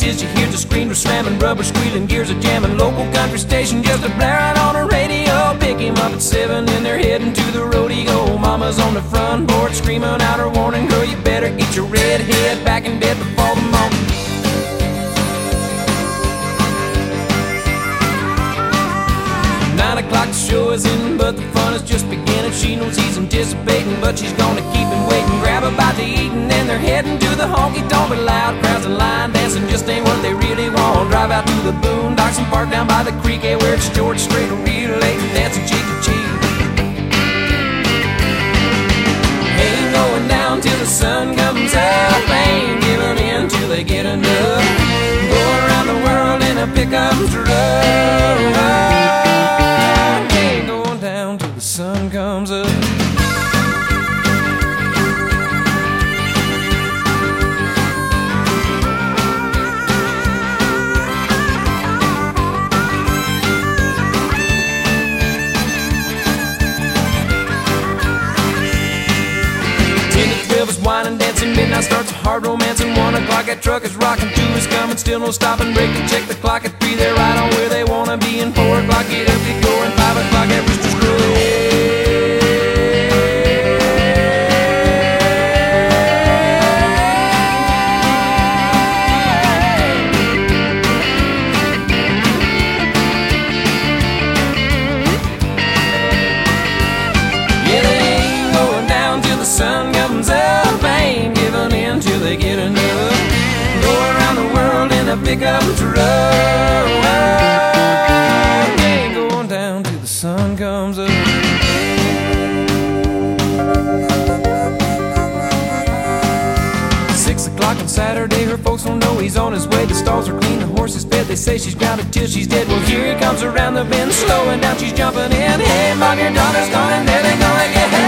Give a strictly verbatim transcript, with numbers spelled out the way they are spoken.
till she hears the screams slamming, rubber squealing, gears are jamming. Local country station just a blaring on the radio. Pick him up at seven and they're heading to the rodeo. Mama's on the front porch screaming out her warning, girl, you better get your red head back in bed before the morning. Nine o'clock the show is in, but the fun is just beginning. She knows he's anticipating, but she's gonna keep him waiting. Grab a bite to eat and then they're heading to the honky-tonk. But loud crowds and line dancing just ain't what they really want. Drive out to the boondocks and park down by the creek, yeah, where it's George Strait relating, dancing cheek to cheek. Ain't going down till the sun comes up, ain't giving in till they get enough. Go around the world in a pickup truck. Sun comes up. Ten to twelve is wine and dancing, midnight starts a hard romance, and one o'clock that truck is rocking, two is coming, still no stopping, break to check the clock. At three they're right on where they wanna be, and four o'clock get up, get going, five o'clock that rooster's crowing. Sun comes up, ain't giving in till they get enough. Go around the world in a pickup truck. Ain't going down till the sun comes up. Six o'clock on Saturday, her folks don't know he's on his way. The stalls are clean, the horse is fed, they say she's grounded till she's dead. Well, here he comes around the bend, slowing down, she's jumping in. Hey, mom, your daughter's gone and there they gonna get.